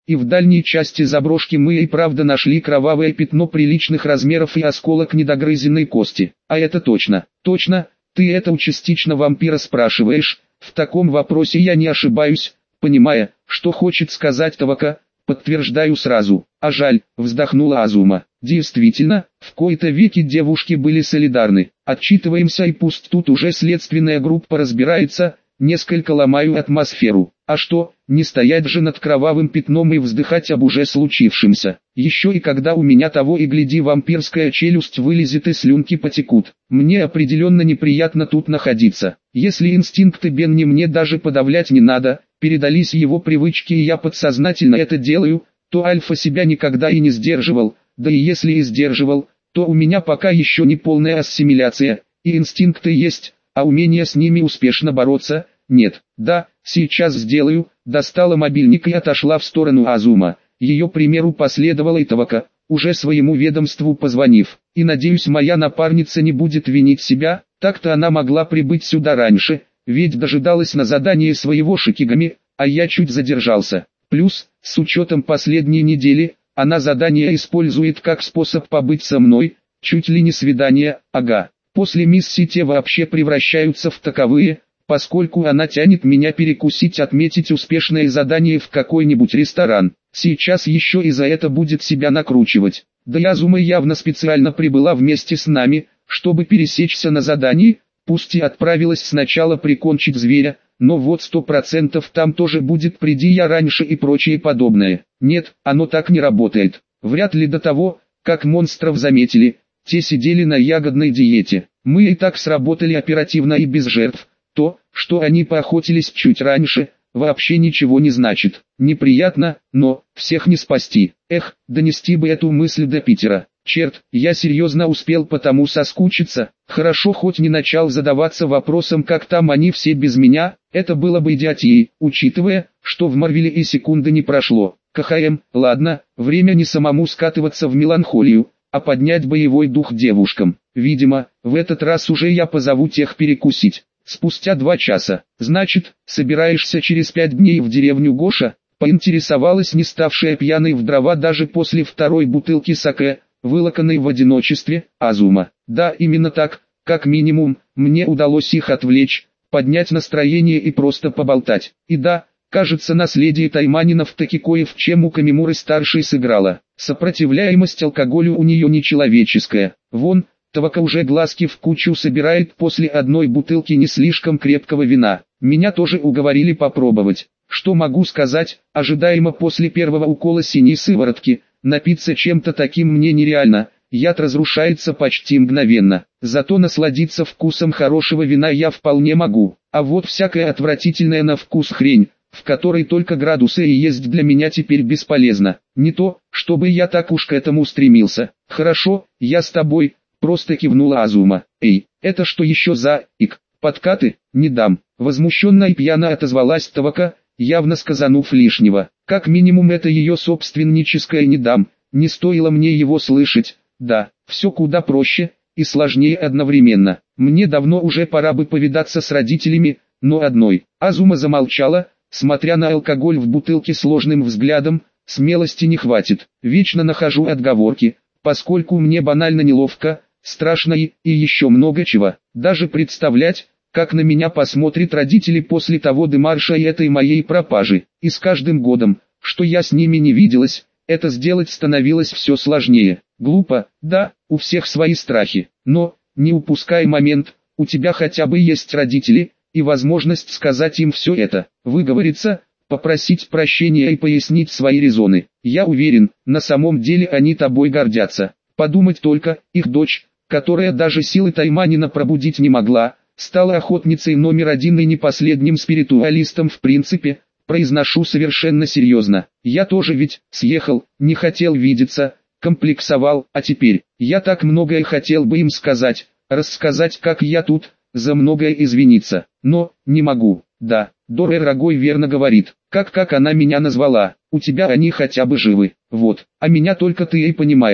И в дальней части заброшки мы и правда нашли кровавое пятно приличных размеров и осколок недогрызенной кости. А это точно. Точно, ты это у частично вампира спрашиваешь, в таком вопросе я не ошибаюсь, понимая, что хочет сказать Тавака, подтверждаю сразу. А жаль, вздохнула Азума. Действительно, в кои-то веки девушки были солидарны. Отчитываемся и пусть тут уже следственная группа разбирается, несколько ломаю атмосферу. А что, не стоять же над кровавым пятном и вздыхать об уже случившемся. Еще и когда у меня того и гляди вампирская челюсть вылезет и слюнки потекут. Мне определенно неприятно тут находиться. Если инстинкты Бенни мне даже подавлять не надо, передались его привычки и я подсознательно это делаю, то Альфа себя никогда и не сдерживал, да и если и сдерживал, то у меня пока еще не полная ассимиляция, и инстинкты есть, а умение с ними успешно бороться – нет. Да, сейчас сделаю, достала мобильник и отошла в сторону Азума. Ее примеру последовала и Тавака, уже своему ведомству позвонив. И надеюсь, моя напарница не будет винить себя, так-то она могла прибыть сюда раньше, ведь дожидалась на задании своего Шикигами, а я чуть задержался. Плюс, с учетом последней недели, она задание использует как способ побыть со мной, чуть ли не свидание, ага. После миссии те вообще превращаются в таковые, поскольку она тянет меня перекусить, отметить успешное задание в какой-нибудь ресторан. Сейчас еще и за это будет себя накручивать. Да и Азума явно специально прибыла вместе с нами, чтобы пересечься на задании, пусть и отправилась сначала прикончить зверя, но вот 100% там тоже будет приди я раньше и прочее подобное. Нет, оно так не работает. Вряд ли до того, как монстров заметили, те сидели на ягодной диете. Мы и так сработали оперативно и без жертв. То, что они поохотились чуть раньше, вообще ничего не значит. Неприятно, но всех не спасти. Эх, донести бы эту мысль до Питера. Черт, я серьезно успел потому соскучиться. Хорошо хоть не начал задаваться вопросом, как там они все без меня. Это было бы идиотией, учитывая, что в Марвеле и секунды не прошло. КХМ, ладно, время не самому скатываться в меланхолию, а поднять боевой дух девушкам. Видимо, в этот раз уже я позову тех перекусить. Спустя 2 часа. Значит, собираешься через 5 дней в деревню Гоша? Поинтересовалась не ставшая пьяной в дрова даже после 2-й бутылки саке, вылоканной в одиночестве, Азума. Да, именно так, как минимум, мне удалось их отвлечь, поднять настроение и просто поболтать. И да, кажется, наследие Тайманинов таки кое в чем у Камимуры-старшей сыграло. Сопротивляемость алкоголю у нее нечеловеческая. Вон, Тавака уже глазки в кучу собирает после 1 бутылки не слишком крепкого вина. Меня тоже уговорили попробовать. Что могу сказать, ожидаемо после первого укола синей сыворотки, напиться чем-то таким мне нереально, яд разрушается почти мгновенно. Зато насладиться вкусом хорошего вина я вполне могу. А вот всякая отвратительная на вкус хрень, в которой только градусы и есть, для меня теперь бесполезно. Не то, чтобы я так уж к этому стремился. Хорошо, я с тобой. Просто кивнула Азума. Эй, это что еще за подкаты? Не дам. Возмущенно и пьяно отозвалась Тавака, явно сказанув лишнего. Как минимум это ее собственническое не дам, не стоило мне его слышать. Да, все куда проще и сложнее одновременно. Мне давно уже пора бы повидаться с родителями, но одной. Азума замолчала, смотря на алкоголь в бутылке сложным взглядом, смелости не хватит. Вечно нахожу отговорки, поскольку мне банально неловко, страшно и еще много чего. Даже представлять, как на меня посмотрят родители после того демарша и этой моей пропажи. И с каждым годом, что я с ними не виделась, это сделать становилось все сложнее. Глупо, да, у всех свои страхи. Но, не упускай момент, у тебя хотя бы есть родители, и возможность сказать им все это, выговориться, попросить прощения и пояснить свои резоны. Я уверен, на самом деле они тобой гордятся. Подумать только, их дочь, которая даже силы Тайманина пробудить не могла, стала охотницей номер 1 и не последним спиритуалистом в принципе, произношу совершенно серьезно. Я тоже ведь съехал, не хотел видеться, комплексовал, а теперь, я так многое хотел бы им сказать, рассказать, как я тут, за многое извиниться, но, не могу. Да, Дора Рогой верно говорит, как она меня назвала, у тебя они хотя бы живы, вот, а меня только ты и понимаешь.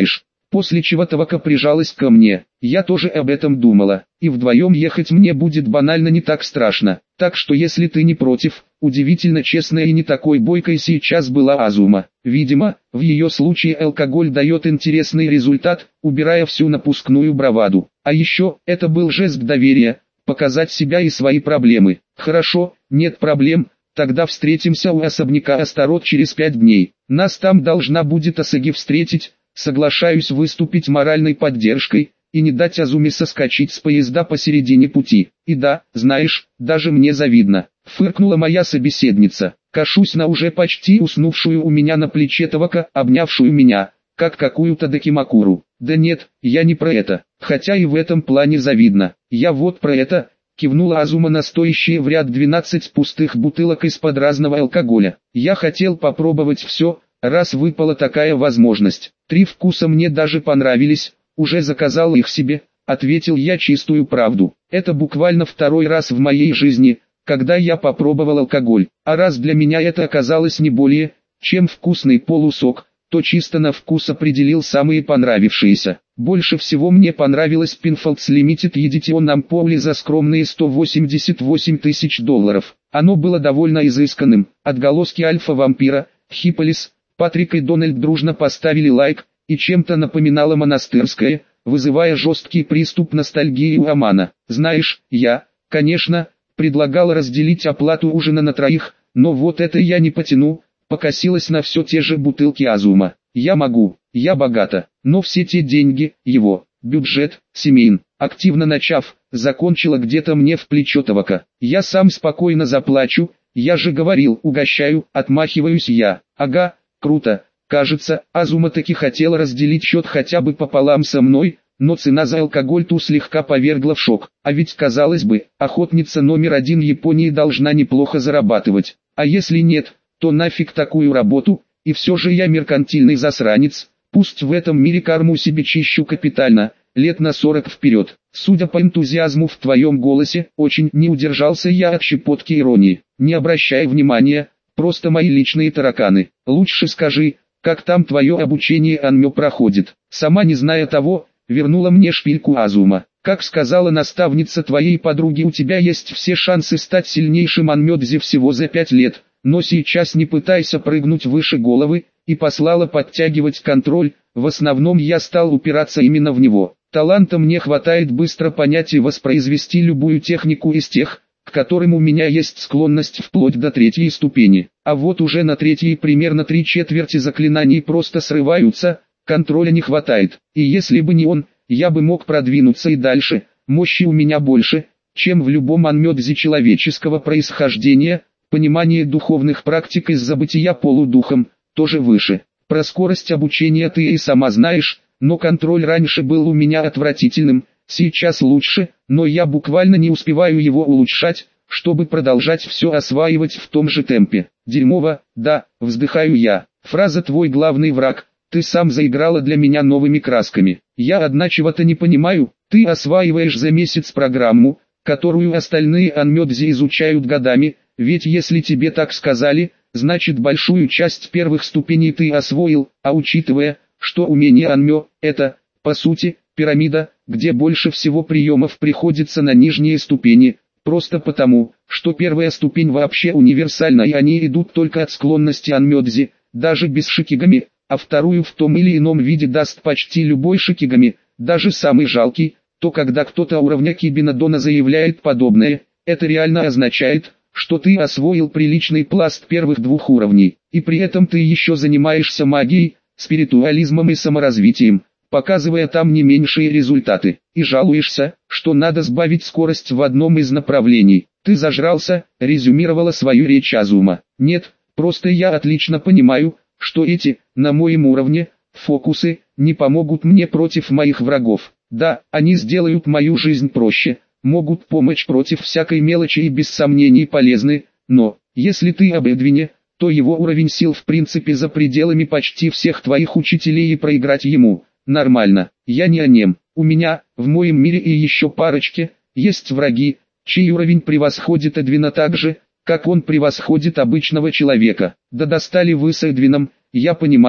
после чего Тавака прижалась ко мне. Я тоже об этом думала, и вдвоем ехать мне будет банально не так страшно. Так что если ты не против, удивительно честная и не такой бойкой сейчас была Азума. Видимо, в ее случае алкоголь дает интересный результат, убирая всю напускную браваду. А еще, это был жест доверия, показать себя и свои проблемы. Хорошо, нет проблем, тогда встретимся у особняка Астарот через 5 дней. Нас там должна будет Асаги встретить, соглашаюсь выступить моральной поддержкой, и не дать Азуме соскочить с поезда посередине пути. И да, знаешь, даже мне завидно, фыркнула моя собеседница. Кашусь на уже почти уснувшую у меня на плече Тавака, обнявшую меня, как какую-то докимакуру. Да нет, я не про это, хотя и в этом плане завидно. Я вот про это, кивнула Азума на стоящие в ряд 12 пустых бутылок из-под разного алкоголя. Я хотел попробовать все, раз выпала такая возможность. 3 вкуса мне даже понравились, уже заказал их себе, ответил я чистую правду. Это буквально второй раз в моей жизни, когда я попробовал алкоголь, а раз для меня это оказалось не более, чем вкусный полусок, то чисто на вкус определил самые понравившиеся. Больше всего мне понравилось Pinfolds Limited Edition Ampoule за скромные $188 тысяч. Оно было довольно изысканным. Отголоски Альфа-вампира, Хиполис, Патрик и Дональд дружно поставили лайк, и чем-то напоминало монастырское, вызывая жесткий приступ ностальгии у Амана. Знаешь, я, конечно, предлагал разделить оплату ужина на 3, но вот это я не потяну. Покосилась на все те же бутылки Азума. Я могу, я богата, но все те деньги, его, бюджет, семейн, активно начав, закончила где-то мне в плечо Тавака. Я сам спокойно заплачу, я же говорил, угощаю, отмахиваюсь я. Ага, круто, кажется, Азума таки хотела разделить счет хотя бы пополам со мной, но цена за алкоголь ту слегка повергла в шок. А ведь, казалось бы, охотница номер 1 Японии должна неплохо зарабатывать. А если нет, то нафиг такую работу, и все же я меркантильный засранец, пусть в этом мире карму себе чищу капитально, лет на 40 вперед. Судя по энтузиазму в твоем голосе, очень не удержался я от щепотки иронии. Не обращай внимания, просто мои личные тараканы. Лучше скажи, как там твое обучение анмё проходит. Сама не зная того, вернула мне шпильку Азума. Как сказала наставница твоей подруги, у тебя есть все шансы стать сильнейшим анмёдзи всего за 5 лет. Но сейчас не пытайся прыгнуть выше головы, и послала подтягивать контроль, в основном я стал упираться именно в него. Таланта мне хватает быстро понять и воспроизвести любую технику из тех, к которым у меня есть склонность вплоть до 3-й ступени. А вот уже на 3-й примерно 3/4 заклинаний просто срываются, контроля не хватает. И если бы не он, я бы мог продвинуться и дальше, мощи у меня больше, чем в любом анмёдзе человеческого происхождения. Понимание духовных практик из-за бытия полудухом, тоже выше. Про скорость обучения ты и сама знаешь, но контроль раньше был у меня отвратительным, сейчас лучше, но я буквально не успеваю его улучшать, чтобы продолжать все осваивать в том же темпе. Дерьмово, да, вздыхаю я. Фраза «твой главный враг», ты сам заиграла для меня новыми красками. Я одна чего-то не понимаю, ты осваиваешь за месяц программу, которую остальные анмёдзи изучают годами. Ведь если тебе так сказали, значит большую часть первых ступеней ты освоил, а учитывая, что умение анмё – это, по сути, пирамида, где больше всего приемов приходится на нижние ступени, просто потому, что первая ступень вообще универсальна и они идут только от склонности анмёдзи, даже без шикигами, а вторую в том или ином виде даст почти любой шикигами, даже самый жалкий, то когда кто-то уровня Кибинадона заявляет подобное, это реально означает, что ты освоил приличный пласт первых 2 уровней, и при этом ты еще занимаешься магией, спиритуализмом и саморазвитием, показывая там не меньшие результаты, и жалуешься, что надо сбавить скорость в одном из направлений. Ты зажрался, резюмировала свою речь Азума. Нет, просто я отлично понимаю, что эти, на моем уровне, фокусы, не помогут мне против моих врагов. Да, они сделают мою жизнь проще, могут помочь против всякой мелочи и без сомнений полезны, но, если ты об Эдвине, то его уровень сил в принципе за пределами почти всех твоих учителей и проиграть ему, нормально. Я не о нем, у меня, в моем мире и еще парочке, есть враги, чей уровень превосходит Эдвина так же, как он превосходит обычного человека. Да достали вы с Эдвином, я понимаю,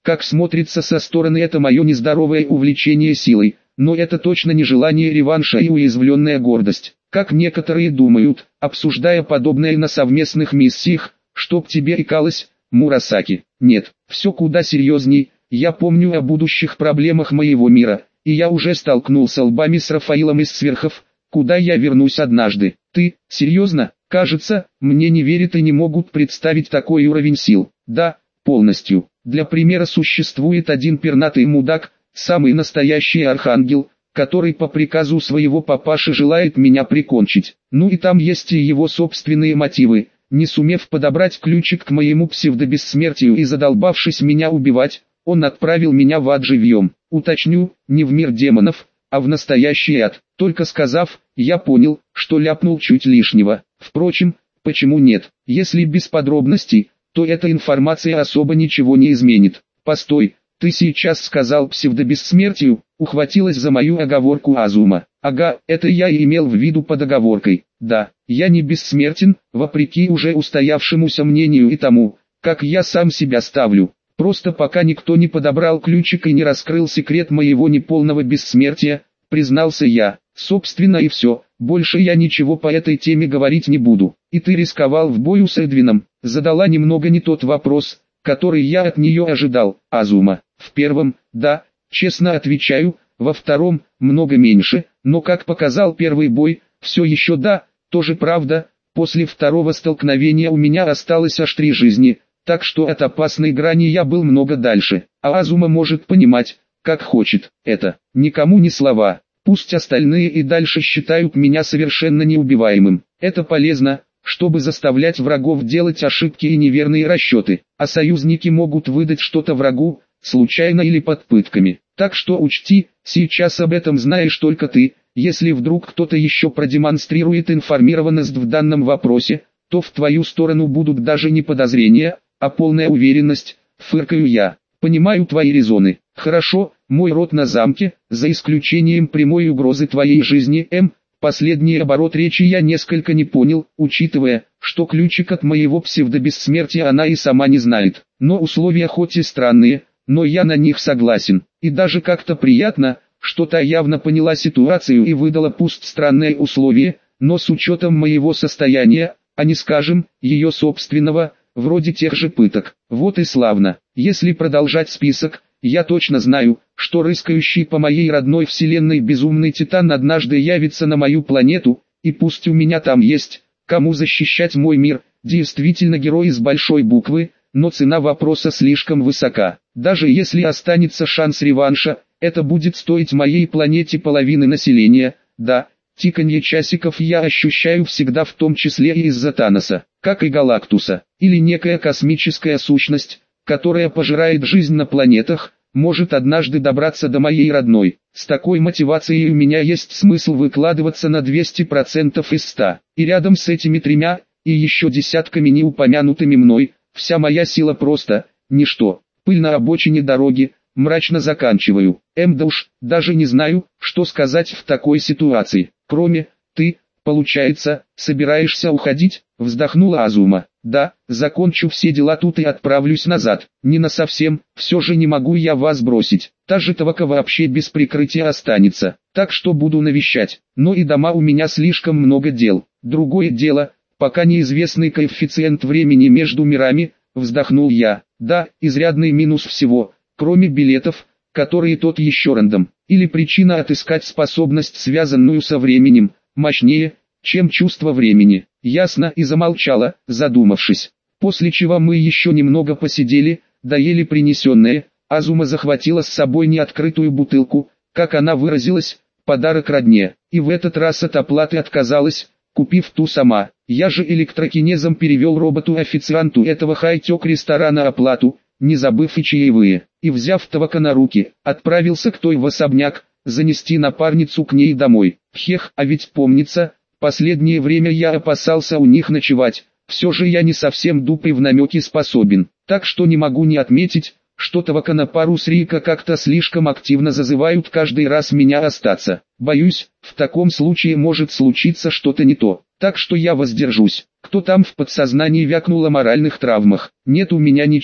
как смотрится со стороны это мое нездоровое увлечение силой, но это точно не желание реванша и уязвленная гордость, как некоторые думают, обсуждая подобное на совместных миссиях, чтоб тебе икалось, Мурасаки. Нет, все куда серьезней, я помню о будущих проблемах моего мира, и я уже столкнулся лбами с Рафаилом из Сверхов, куда я вернусь однажды. Ты, серьезно? Кажется, мне не верят и не могут представить такой уровень сил. Да, полностью. Для примера существует один пернатый мудак, самый настоящий архангел, который по приказу своего папаши желает меня прикончить. Ну и там есть и его собственные мотивы. Не сумев подобрать ключик к моему псевдобессмертию и задолбавшись меня убивать, он отправил меня в ад живьем. Уточню, не в мир демонов, а в настоящий ад. Только сказав, я понял, что ляпнул чуть лишнего. Впрочем, почему нет? Если без подробностей, то эта информация особо ничего не изменит. Постой, ты сейчас сказал псевдобессмертию, ухватилась за мою оговорку Азума. Ага, это я и имел в виду под оговоркой. Да, я не бессмертен, вопреки уже устоявшемуся мнению и тому, как я сам себя ставлю. Просто пока никто не подобрал ключик и не раскрыл секрет моего неполного бессмертия, признался я. Собственно и все, больше я ничего по этой теме говорить не буду. И ты рисковал в бою с Эдвином, задала немного не тот вопрос, который я от нее ожидал, Азума. В первом, да, честно отвечаю, во втором, много меньше, но как показал первый бой, все еще да, тоже правда, после второго столкновения у меня осталось аж 3 жизни, так что от опасной грани я был много дальше, а Азума может понимать, как хочет, это, никому не слова, пусть остальные и дальше считают меня совершенно неубиваемым, это полезно, чтобы заставлять врагов делать ошибки и неверные расчеты, а союзники могут выдать что-то врагу, случайно или под пытками. Так что учти, сейчас об этом знаешь только ты, если вдруг кто-то еще продемонстрирует информированность в данном вопросе, то в твою сторону будут даже не подозрения, а полная уверенность, фыркаю я. Понимаю твои резоны. Хорошо, мой род на замке, за исключением прямой угрозы твоей жизни, Последний оборот речи я несколько не понял, учитывая, что ключик от моего псевдобессмертия она и сама не знает. Но условия хоть и странные, но я на них согласен. И даже как-то приятно, что та явно поняла ситуацию и выдала пусть странное условие, но с учетом моего состояния, а не скажем, ее собственного, вроде тех же пыток. Вот и славно. Если продолжать список, я точно знаю, что рыскающий по моей родной вселенной безумный титан однажды явится на мою планету, и пусть у меня там есть, кому защищать мой мир, действительно герой с большой буквы, но цена вопроса слишком высока. Даже если останется шанс реванша, это будет стоить моей планете половины населения, да, тиканье часиков я ощущаю всегда в том числе и из-за Таноса, как и Галактуса, или некая космическая сущность, которая пожирает жизнь на планетах, может однажды добраться до моей родной. С такой мотивацией у меня есть смысл выкладываться на 200% из 100. И рядом с этими 3, и еще десятками не упомянутыми мной, вся моя сила просто, ничто. Пыль на обочине дороги, мрачно заканчиваю. Да уж, даже не знаю, что сказать в такой ситуации. Кроме, ты, получается, собираешься уходить, вздохнула Азума. Да, закончу все дела тут и отправлюсь назад. Не насовсем, все же не могу я вас бросить. Та же Тавака вообще без прикрытия останется, так что буду навещать. Но и дома у меня слишком много дел. Другое дело, пока неизвестный коэффициент времени между мирами, вздохнул я. Да, изрядный минус всего, кроме билетов, которые тот еще рандом. Или причина отыскать способность, связанную со временем, мощнее, чем чувство времени. Ясно, и замолчала, задумавшись. После чего мы еще немного посидели, доели принесенное. Азума захватила с собой неоткрытую бутылку, как она выразилась, подарок родне, и в этот раз от оплаты отказалась, купив ту сама. Я же электрокинезом перевел роботу-официанту этого хай-тек ресторана оплату, не забыв и чаевые, и взяв Тавака на руки, отправился к той в особняк, занести напарницу к ней домой. Хех, а ведь помнится, последнее время я опасался у них ночевать, все же я не совсем дупой в намеки способен, так что не могу не отметить, что Тавака на пару с Рика как-то слишком активно зазывают каждый раз меня остаться. Боюсь, в таком случае может случиться что-то не то, так что я воздержусь. Кто там в подсознании вякнул о моральных травмах? Нет у меня ничего.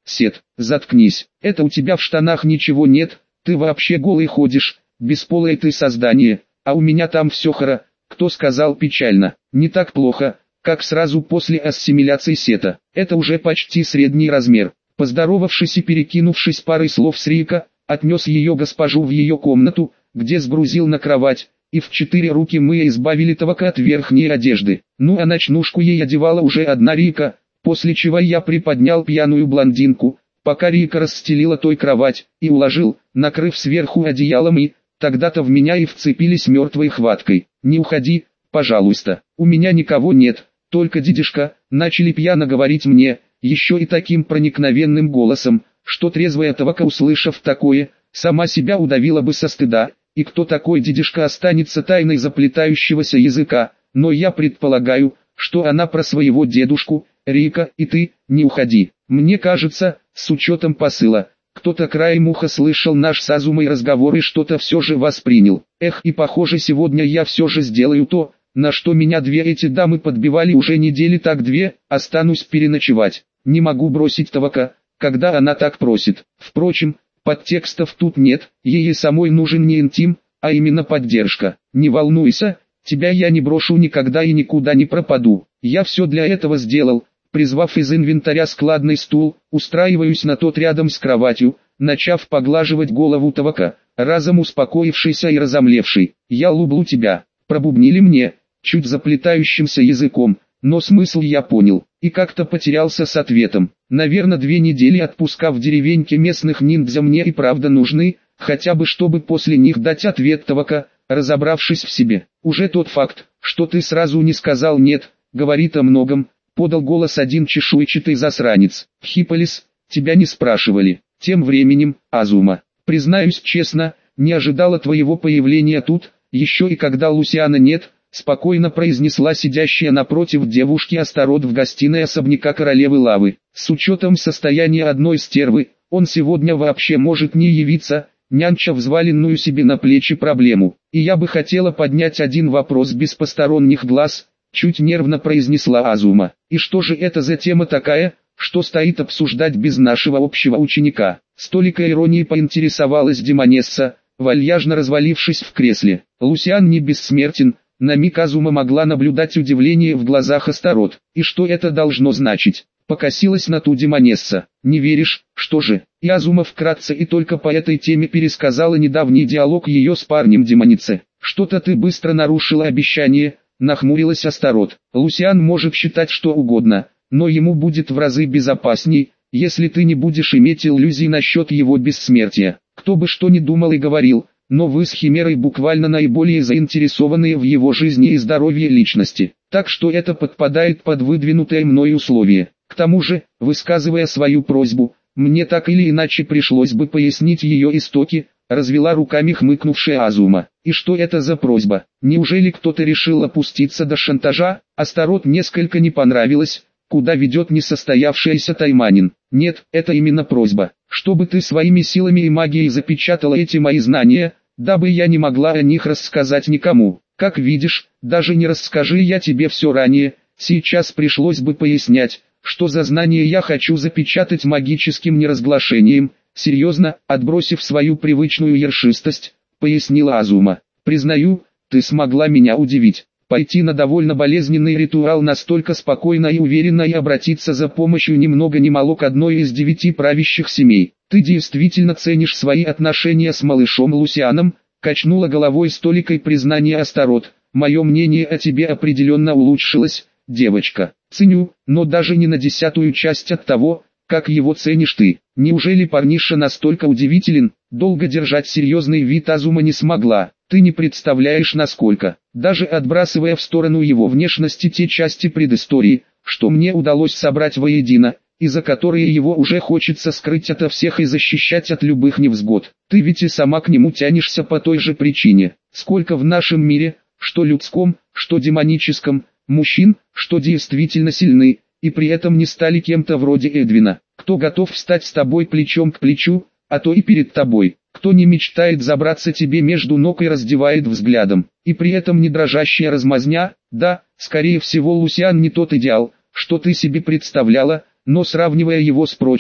Сет, заткнись, это у тебя в штанах ничего нет, ты вообще голый ходишь, бесполое ты создание, а у меня там все кто сказал печально, не так плохо, как сразу после ассимиляции Сета, это уже почти средний размер. Поздоровавшись и перекинувшись парой слов с Рика, отнес ее госпожу в ее комнату, где сгрузил на кровать, и в 4 руки мы избавили Тавака от верхней одежды. Ну а ночнушку ей одевала уже одна Рика, после чего я приподнял пьяную блондинку, пока Рика расстелила той кровать, и уложил, накрыв сверху одеялом, и тогда-то в меня и вцепились мертвой хваткой. «Не уходи, пожалуйста, у меня никого нет, только дедушка», начали пьяно говорить мне, еще и таким проникновенным голосом, что трезвая Тавака, услышав такое, сама себя удавила бы со стыда. И кто такой дедушка останется тайной заплетающегося языка, но я предполагаю, что она про своего дедушку. Рика, и ты, не уходи. Мне кажется, с учетом посыла, кто-то краем уха слышал наш с Азумой разговор и что-то все же воспринял. Эх, и похоже сегодня я все же сделаю то, на что меня две эти дамы подбивали уже недели так 2, останусь переночевать. Не могу бросить Тавака, когда она так просит. Впрочем, подтекстов тут нет, ей самой нужен не интим, а именно поддержка. Не волнуйся, тебя я не брошу никогда и никуда не пропаду. Я все для этого сделал, призвав из инвентаря складный стул, устраиваюсь на тот рядом с кроватью, начав поглаживать голову Тавака, разом успокоившийся и разомлевший. «Я люблю тебя», пробубнили мне, чуть заплетающимся языком, но смысл я понял, и как-то потерялся с ответом. Наверное, 2 недели отпуска в деревеньке местных ниндзя мне и правда нужны, хотя бы чтобы после них дать ответ Тавака, разобравшись в себе. Уже тот факт, что ты сразу не сказал «нет», говорит о многом, подал голос один чешуйчатый засранец. Хиполис, тебя не спрашивали. Тем временем, Азума, признаюсь честно, не ожидала твоего появления тут, еще и когда Лусиана нет, спокойно произнесла сидящая напротив девушки Астарот в гостиной особняка королевы Лавы. С учетом состояния одной стервы, он сегодня вообще может не явиться, нянча взваленную себе на плечи проблему. И я бы хотела поднять один вопрос без посторонних глаз, чуть нервно произнесла Азума. И что же это за тема такая, что стоит обсуждать без нашего общего ученика? С толикой иронии поинтересовалась Демонесса, вальяжно развалившись в кресле. Лусиан не бессмертен. На миг Азума могла наблюдать удивление в глазах Астарот. И что это должно значить? Покосилась на ту Демонесса. Не веришь, что же? И Азума вкратце и только по этой теме пересказала недавний диалог ее с парнем Демонице. Что-то ты быстро нарушила обещание, нахмурилась Астарот. Лусиан может считать что угодно, но ему будет в разы безопасней, если ты не будешь иметь иллюзий насчет его бессмертия. Кто бы что ни думал и говорил, но вы с Химерой буквально наиболее заинтересованные в его жизни и здоровье личности. Так что это подпадает под выдвинутое мной условие. К тому же, высказывая свою просьбу, мне так или иначе пришлось бы пояснить ее истоки, развела руками хмыкнувшая Азума. И что это за просьба? Неужели кто-то решил опуститься до шантажа? Астарот несколько не понравилось, куда ведет несостоявшийся тайманин. Нет, это именно просьба, чтобы ты своими силами и магией запечатала эти мои знания, дабы я не могла о них рассказать никому. Как видишь, даже не расскажи я тебе все ранее, сейчас пришлось бы пояснять, что за знания я хочу запечатать магическим неразглашением. Серьезно, отбросив свою привычную ершистость, пояснила Азума. Признаю, ты смогла меня удивить. Пойти на довольно болезненный ритуал настолько спокойно и уверенно и обратиться за помощью ни много ни мало к одной из 9 правящих семей. Ты действительно ценишь свои отношения с малышом Лусианом? Качнула головой с толикой признания Астарот. Мое мнение о тебе определенно улучшилось, девочка. Ценю, но даже не на 10-ую часть от того, как его ценишь ты. Неужели парниша настолько удивителен? Долго держать серьезный вид Азума не смогла. Ты не представляешь насколько, даже отбрасывая в сторону его внешности те части предыстории, что мне удалось собрать воедино, и за которые его уже хочется скрыть ото всех и защищать от любых невзгод. Ты ведь и сама к нему тянешься по той же причине. Сколько в нашем мире, что людском, что демоническом, мужчин, что действительно сильны, и при этом не стали кем-то вроде Эдвина. Кто готов встать с тобой плечом к плечу, а то и перед тобой. Кто не мечтает забраться тебе между ног и раздевает взглядом, и при этом не дрожащая размазня? Да, скорее всего Лусиан не тот идеал, что ты себе представляла, но сравнивая его с прочими,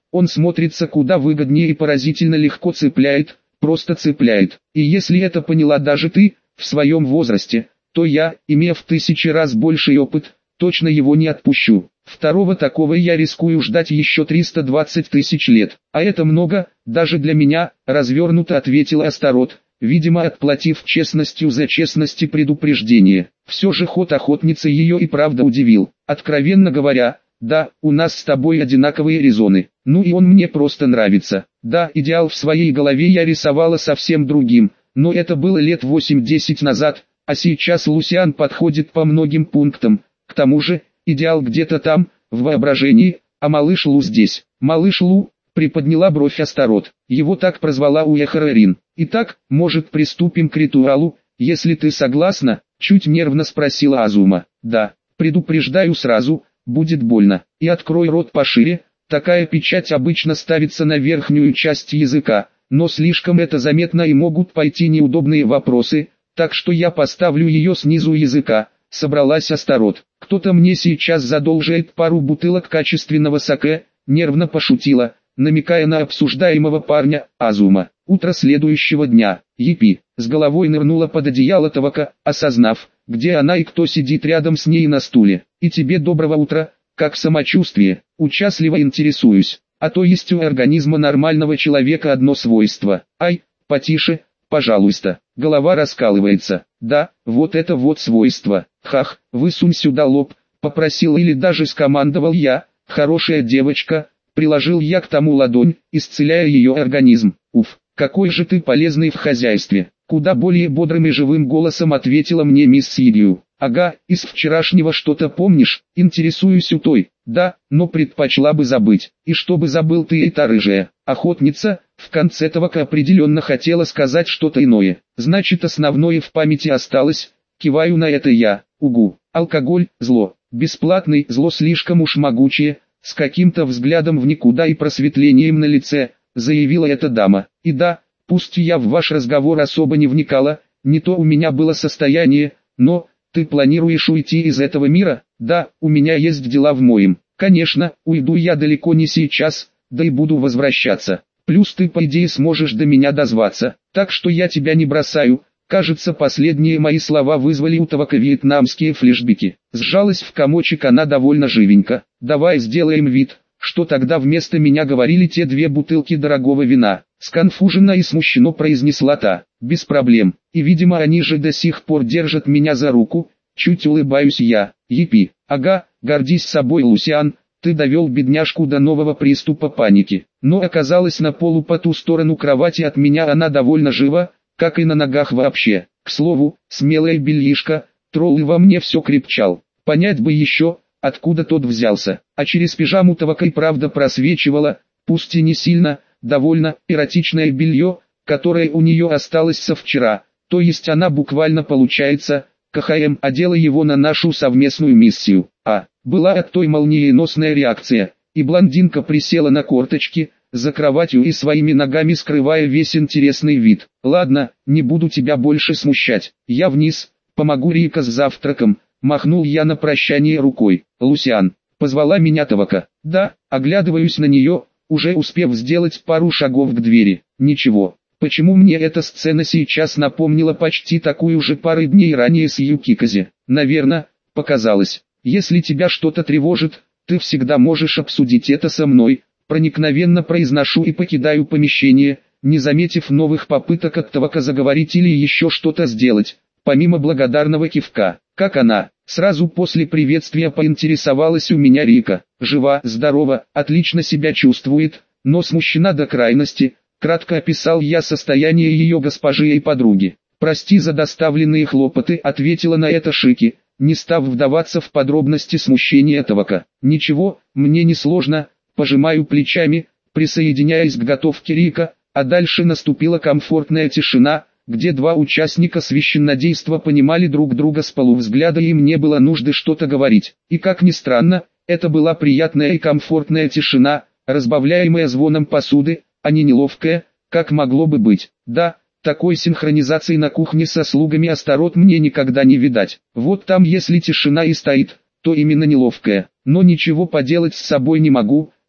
Он смотрится куда выгоднее и поразительно легко цепляет, просто цепляет. И если это поняла даже ты, в своем возрасте, то я, имея в 1000 раз больший опыт, точно его не отпущу. Второго такого я рискую ждать еще 320 тысяч лет. А это много, даже для меня, развернуто ответил Астарот, видимо отплатив честностью за честность и предупреждение. Все же ход охотницы ее и правда удивил. Откровенно говоря, да, у нас с тобой одинаковые резоны. Ну и он мне просто нравится. Да, идеал в своей голове я рисовала совсем другим, но это было лет 8-10 назад, а сейчас Лусиан подходит по многим пунктам. К тому же, идеал где-то там, в воображении, а малыш Лу здесь. Малыш Лу, приподняла бровь Астарот. Его так прозвала Уэхарерин. Итак, может приступим к ритуалу, если ты согласна? Чуть нервно спросила Азума. Да, предупреждаю сразу, будет больно. И открой рот пошире, такая печать обычно ставится на верхнюю часть языка, но слишком это заметно и могут пойти неудобные вопросы, так что я поставлю ее снизу языка. Собралась Астарот. Кто-то мне сейчас задолжает пару бутылок качественного саке, нервно пошутила, намекая на обсуждаемого парня, Азума. Утро следующего дня. Епи с головой нырнула под одеяло Тавака, осознав, где она и кто сидит рядом с ней на стуле. И тебе доброго утра, как самочувствие, участливо интересуюсь. А то есть у организма нормального человека одно свойство. Ай, потише, пожалуйста, голова раскалывается. Да, вот это вот свойство. Хах, высунь сюда лоб, попросил или даже скомандовал я, хорошая девочка, приложил я к тому ладонь, исцеляя ее организм. Уф, какой же ты полезный в хозяйстве. Куда более бодрым и живым голосом ответила мне мисс Сидью. Ага, из вчерашнего что-то помнишь? Интересуюсь у той. Да, но предпочла бы забыть. И чтобы забыл ты эта рыжая охотница, в конце Тавака определенно хотела сказать что-то иное. Значит основное в памяти осталось, киваю на это я. Угу, алкоголь, зло. Бесплатный, зло слишком уж могучее, с каким-то взглядом в никуда и просветлением на лице, заявила эта дама. И да, пусть я в ваш разговор особо не вникала, не то у меня было состояние, но... Ты планируешь уйти из этого мира? Да, у меня есть дела в моем. Конечно, уйду я далеко не сейчас, да и буду возвращаться. Плюс ты по идее сможешь до меня дозваться, так что я тебя не бросаю. Кажется, последние мои слова вызвали у Тавака вьетнамские флешбеки. Сжалась в комочек она довольно живенько. Давай сделаем вид, что тогда вместо меня говорили те 2 бутылки дорогого вина. Сконфуженно и смущенно произнесла та. Без проблем. И видимо они же до сих пор держат меня за руку. Чуть улыбаюсь я. Епи. Ага, гордись собой, Лусиан. Ты довел бедняжку до нового приступа паники. Но оказалось на полу по ту сторону кровати от меня она довольно жива, как и на ногах вообще. К слову, смелая бельишка, тролл и во мне все крепчал. Понять бы еще, откуда тот взялся. А через пижаму Тавака и правда просвечивала, пусть и не сильно, довольно эротичное белье, которое у нее осталось со вчера. То есть она буквально получается, КХМ одела его на нашу совместную миссию. Была от той молниеносная реакция, и блондинка присела на корточки, за кроватью и своими ногами скрывая весь интересный вид. Ладно, не буду тебя больше смущать, я вниз, помогу Рика с завтраком, махнул я на прощание рукой. Лусиан, позвала меня Тавака. Да, оглядываюсь на нее, уже успев сделать пару шагов к двери. Ничего, почему мне эта сцена сейчас напомнила почти такую же пару дней ранее с Юкиказе? Наверное, показалось. Если тебя что-то тревожит, ты всегда можешь обсудить это со мной. Проникновенно произношу и покидаю помещение, не заметив новых попыток от Тавака заговорить или еще что-то сделать, помимо благодарного кивка. Как она? Сразу после приветствия поинтересовалась у меня Рика. Жива, здорова, отлично себя чувствует, но смущена до крайности. Кратко описал я состояние ее госпожи и подруги. «Прости за доставленные хлопоты», ответила на это Шики, не став вдаваться в подробности смущения Тавака. «Ничего, мне не сложно», пожимаю плечами, присоединяясь к готовке Рика, а дальше наступила комфортная тишина, где 2 участника священнодейства понимали друг друга с полувзгляда и им не было нужды что-то говорить. И как ни странно, это была приятная и комфортная тишина, разбавляемая звоном посуды, а не неловкая, как могло бы быть. Да, такой синхронизации на кухне со слугами Астарот мне никогда не видать. Вот там если тишина и стоит, то именно неловкая. Но ничего поделать с собой не могу,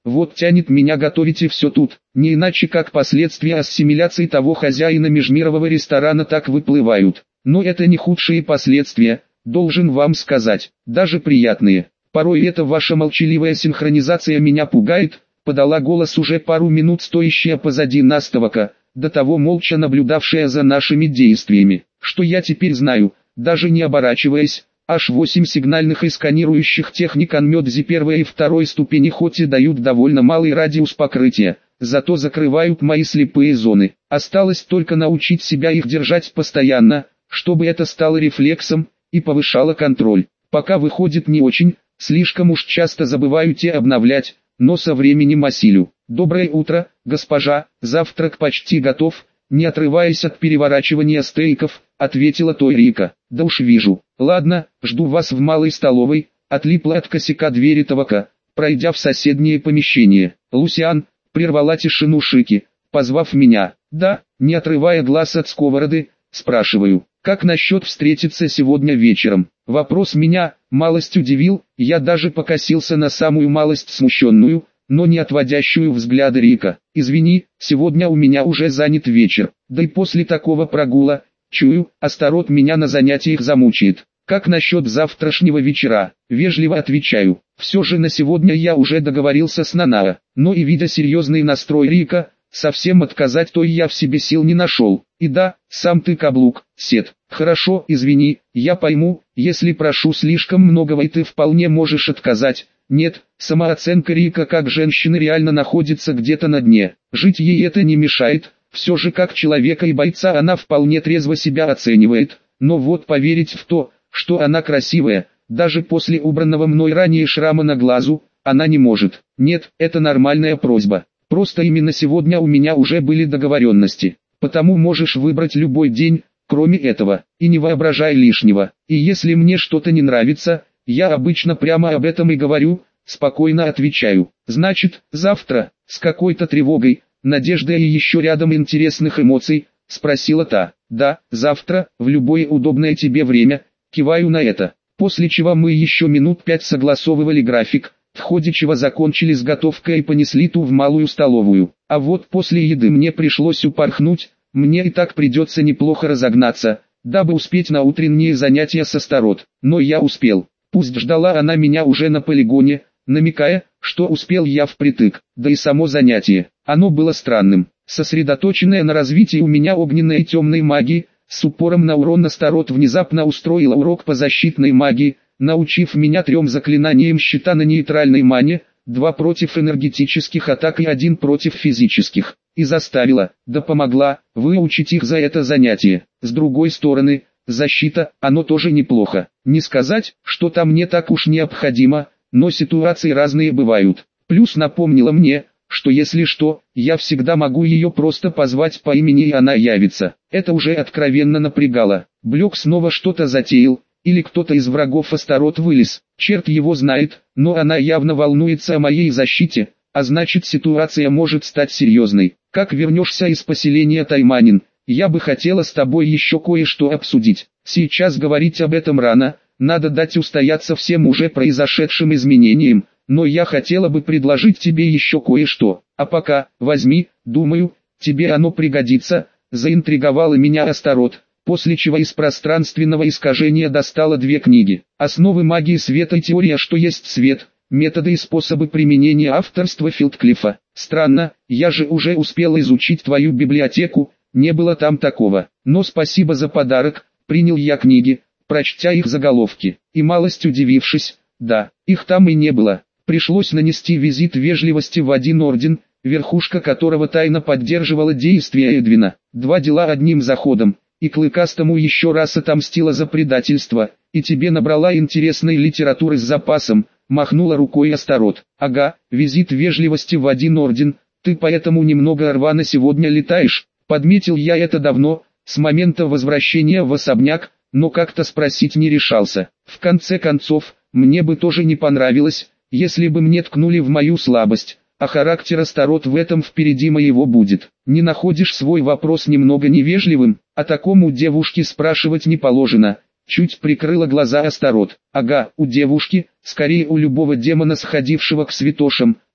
вот тянет меня готовить и все тут, не иначе как последствия ассимиляции того хозяина межмирового ресторана так выплывают. Но это не худшие последствия, должен вам сказать, даже приятные. Порой эта ваша молчаливая синхронизация меня пугает, подала голос уже пару минут стоящая позади Настовака, до того молча наблюдавшая за нашими действиями. Что я теперь знаю, даже не оборачиваясь, аж 8 сигнальных и сканирующих техник Анмёдзи первой и второй ступени хоть и дают довольно малый радиус покрытия, зато закрывают мои слепые зоны. Осталось только научить себя их держать постоянно, чтобы это стало рефлексом и повышало контроль. Пока выходит не очень, слишком уж часто забываю те обновлять, но со временем осилю. «Доброе утро, госпожа, завтрак почти готов», не отрываясь от переворачивания стейков, ответила Тойрика. «Да уж вижу. Ладно, жду вас в малой столовой», отлипла от косяка двери табака, пройдя в соседнее помещение. «Лусиан», прервала тишину Шики, позвав меня. «Да», не отрывая глаз от сковороды, спрашиваю, «как насчет встретиться сегодня вечером?» Вопрос меня малость удивил, я даже покосился на самую малость смущенную, но не отводящую взгляда Рика. «Извини, сегодня у меня уже занят вечер, да и после такого прогула, чую, Астарот меня на занятиях замучает. Как насчет завтрашнего вечера?» Вежливо отвечаю. Все же на сегодня я уже договорился с Нанаа, но и видя серьезный настрой Рика, совсем отказать то я в себе сил не нашел. «И да, сам ты каблук, Сет. Хорошо, извини, я пойму, если прошу слишком многого и ты вполне можешь отказать». Нет, самооценка Рика как женщины реально находится где-то на дне. Жить ей это не мешает, все же как человека и бойца она вполне трезво себя оценивает. Но вот поверить в то, что она красивая, даже после убранного мной ранее шрама на глазу, она не может. Нет, это нормальная просьба. Просто именно сегодня у меня уже были договоренности. Потому можешь выбрать любой день, кроме этого, и не воображай лишнего. И если мне что-то не нравится, я обычно прямо об этом и говорю, спокойно отвечаю. «Значит, завтра?» С какой-то тревогой, надеждой и еще рядом интересных эмоций, спросила та. «Да, завтра, в любое удобное тебе время», киваю на это. После чего мы еще минут 5 согласовывали график, в ходе чего закончили с готовкой и понесли ту в малую столовую. А вот после еды мне пришлось упорхнуть, мне и так придется неплохо разогнаться, дабы успеть на утренние занятия с Астарот. Но я успел. Пусть ждала она меня уже на полигоне, намекая, что успел я впритык, да и само занятие. Оно было странным, сосредоточенное на развитии у меня огненной и темной магии, с упором на урон Астарот внезапно устроила урок по защитной магии, научив меня 3 заклинаниям щита на нейтральной мане, 2 против энергетических атак и 1 против физических, и заставила, да помогла, выучить их за это занятие. С другой стороны, защита, оно тоже неплохо. Не сказать, что там не так уж необходимо, но ситуации разные бывают. Плюс напомнила мне, что если что, я всегда могу ее просто позвать по имени и она явится. Это уже откровенно напрягало. Блек снова что-то затеял, или кто-то из врагов Астарот вылез, черт его знает, но она явно волнуется о моей защите, а значит ситуация может стать серьезной. Как вернешься из поселения Тайманин? Я бы хотела с тобой еще кое-что обсудить. Сейчас говорить об этом рано, надо дать устояться всем уже произошедшим изменениям, но я хотела бы предложить тебе еще кое-что. А пока, возьми, думаю, тебе оно пригодится, заинтриговала меня Астарот, после чего из пространственного искажения достала 2 книги. «Основы магии света и теория, что есть свет», методы и способы применения авторства Филдклифа. Странно, я же уже успел изучить твою библиотеку, не было там такого. Но спасибо за подарок, принял я книги, прочтя их заголовки, и малость удивившись, да, их там и не было. Пришлось нанести визит вежливости в один орден, верхушка которого тайно поддерживала действия Эдвина. 2 дела одним заходом, и Клыкастому еще раз отомстила за предательство, и тебе набрала интересной литературы с запасом, махнула рукой Астарот. Ага, визит вежливости в один орден, ты поэтому немного рвано сегодня летаешь. Подметил я это давно, с момента возвращения в особняк, но как-то спросить не решался. В конце концов, мне бы тоже не понравилось, если бы мне ткнули в мою слабость, а характер Астарот в этом впереди моего будет. Не находишь свой вопрос немного невежливым? О таком у девушки спрашивать не положено. Чуть прикрыла глаза Астарот. Ага, у девушки, скорее у любого демона, сходившего к святошам,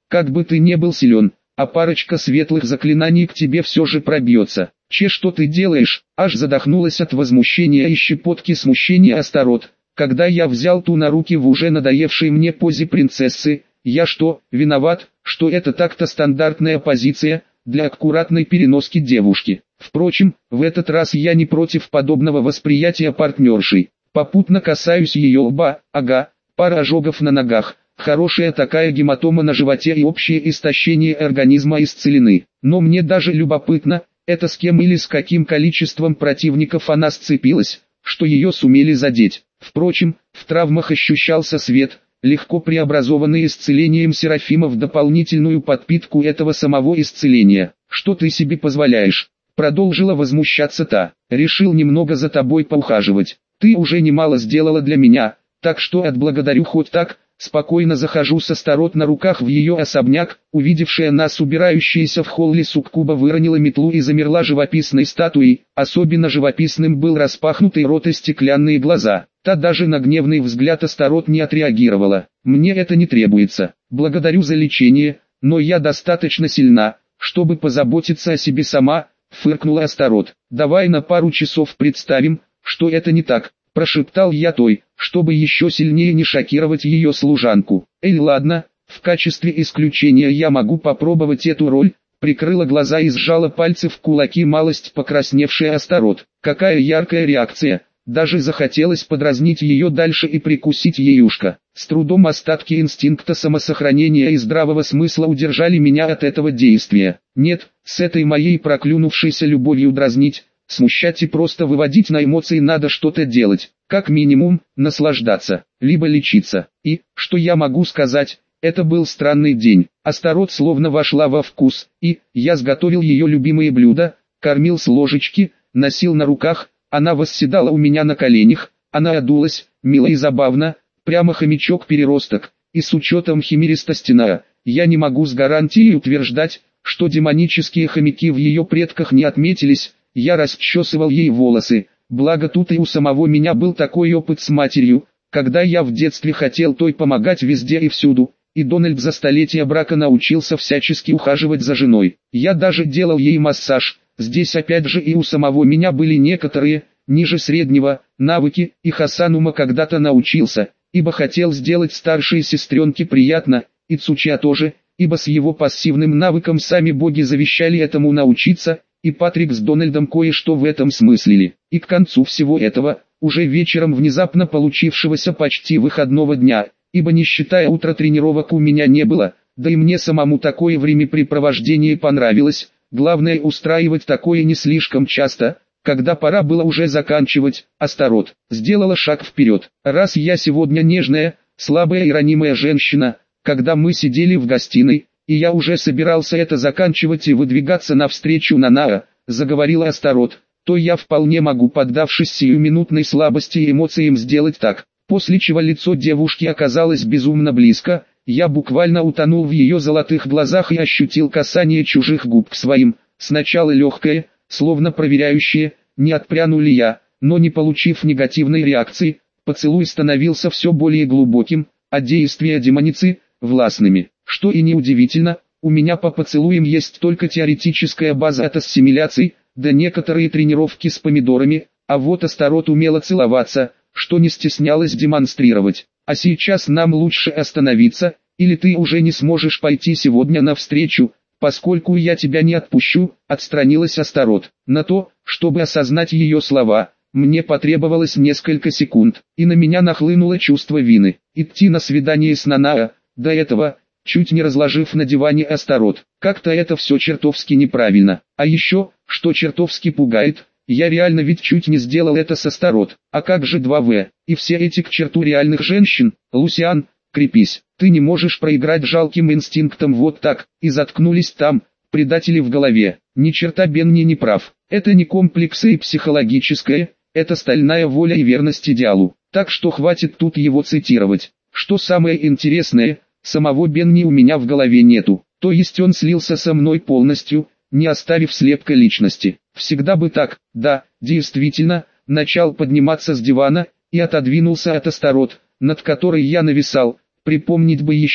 как бы ты не был силен, а парочка светлых заклинаний к тебе все же пробьется. Что ты делаешь? Аж задохнулась от возмущения и щепотки смущения Астарот, когда я взял ту на руки в уже надоевшей мне позе принцессы. Я что, виноват, что это так-то стандартная позиция для аккуратной переноски девушки? Впрочем, в этот раз я не против подобного восприятия партнершей. Попутно касаюсь ее лба, ага, пара ожогов на ногах, хорошая такая гематома на животе и общее истощение организма исцелены. Но мне даже любопытно, это с кем или с каким количеством противников она сцепилась, что ее сумели задеть. Впрочем, в травмах ощущался свет, легко преобразованный исцелением Серафима в дополнительную подпитку этого самого исцеления. «Что ты себе позволяешь?» Продолжила возмущаться та. «Решил немного за тобой поухаживать. Ты уже немало сделала для меня, так что отблагодарю хоть так». Спокойно захожу с Астарот на руках в ее особняк, увидевшая нас убирающаяся в холле суккуба выронила метлу и замерла живописной статуей, особенно живописным был распахнутый рот и стеклянные глаза. Та даже на гневный взгляд Астарот не отреагировала. «Мне это не требуется, благодарю за лечение, но я достаточно сильна, чтобы позаботиться о себе сама», фыркнула Астарот. «Давай на пару часов представим, что это не так», прошептал я той, чтобы еще сильнее не шокировать ее служанку. Ладно, в качестве исключения я могу попробовать эту роль», прикрыла глаза и сжала пальцы в кулаки малость покрасневшая Астарот. Какая яркая реакция, даже захотелось подразнить ее дальше и прикусить ей ушко. С трудом остатки инстинкта самосохранения и здравого смысла удержали меня от этого действия. Нет, с этой моей проклюнувшейся любовью дразнить, смущать и просто выводить на эмоции надо что-то делать, как минимум, наслаждаться, либо лечиться. И, что я могу сказать, это был странный день. Астарот словно вошла во вкус, и, я сготовил ее любимые блюда, кормил с ложечки, носил на руках, она восседала у меня на коленях, она одулась, мило и забавно, прямо хомячок-переросток, и с учетом химеристости я не могу с гарантией утверждать, что демонические хомяки в ее предках не отметились. Я расчесывал ей волосы, благо тут и у самого меня был такой опыт с матерью, когда я в детстве хотел той помогать везде и всюду, и Дональд за столетия брака научился всячески ухаживать за женой. Я даже делал ей массаж, здесь опять же и у самого меня были некоторые, ниже среднего, навыки, и Хасанума когда-то научился, ибо хотел сделать старшей сестренке приятно, и Цуча тоже, ибо с его пассивным навыком сами боги завещали этому научиться, и Патрик с Дональдом кое-что в этом смыслили. И к концу всего этого, уже вечером внезапно получившегося почти выходного дня, ибо не считая утра тренировок у меня не было, да и мне самому такое времяпрепровождение понравилось, главное устраивать такое не слишком часто. Когда пора было уже заканчивать, Астарот сделала шаг вперед. «Раз я сегодня нежная, слабая и ранимая женщина, когда мы сидели в гостиной, и я уже собирался это заканчивать и выдвигаться навстречу Нанаа», заговорила Астарот, «то я вполне могу, поддавшись сиюминутной слабости и эмоциям, сделать так». После чего лицо девушки оказалось безумно близко, я буквально утонул в ее золотых глазах и ощутил касание чужих губ к своим, сначала легкое, словно проверяющее, не отпряну ли я, но не получив негативной реакции, поцелуй становился все более глубоким, а действия демоницы – властными. Что и неудивительно, у меня по поцелуям есть только теоретическая база от ассимиляций, да некоторые тренировки с помидорами, а вот Астарот умела целоваться, что не стеснялась демонстрировать. «А сейчас нам лучше остановиться, или ты уже не сможешь пойти сегодня навстречу, поскольку я тебя не отпущу», отстранилась Астарот. На то, чтобы осознать ее слова, мне потребовалось несколько секунд, и на меня нахлынуло чувство вины. Идти на свидание с Нанаа, до этого, чуть не разложив на диване Астарот. Как-то это все чертовски неправильно. А еще, что чертовски пугает, я реально ведь чуть не сделал это с Астарот. А как же 2В, и все эти к черту реальных женщин? Лусиан, крепись, ты не можешь проиграть жалким инстинктом вот так. И заткнулись там, предатели в голове. Ни черта Бенни не прав. Это не комплексы и психологическое, это стальная воля и верность идеалу. Так что хватит тут его цитировать. Что самое интересное, самого Бенни у меня в голове нету. То есть он слился со мной полностью, не оставив слепка личности. Всегда бы так. Да, действительно, начал подниматься с дивана и отодвинулся от Астарот, над которой я нависал. Припомнить бы еще,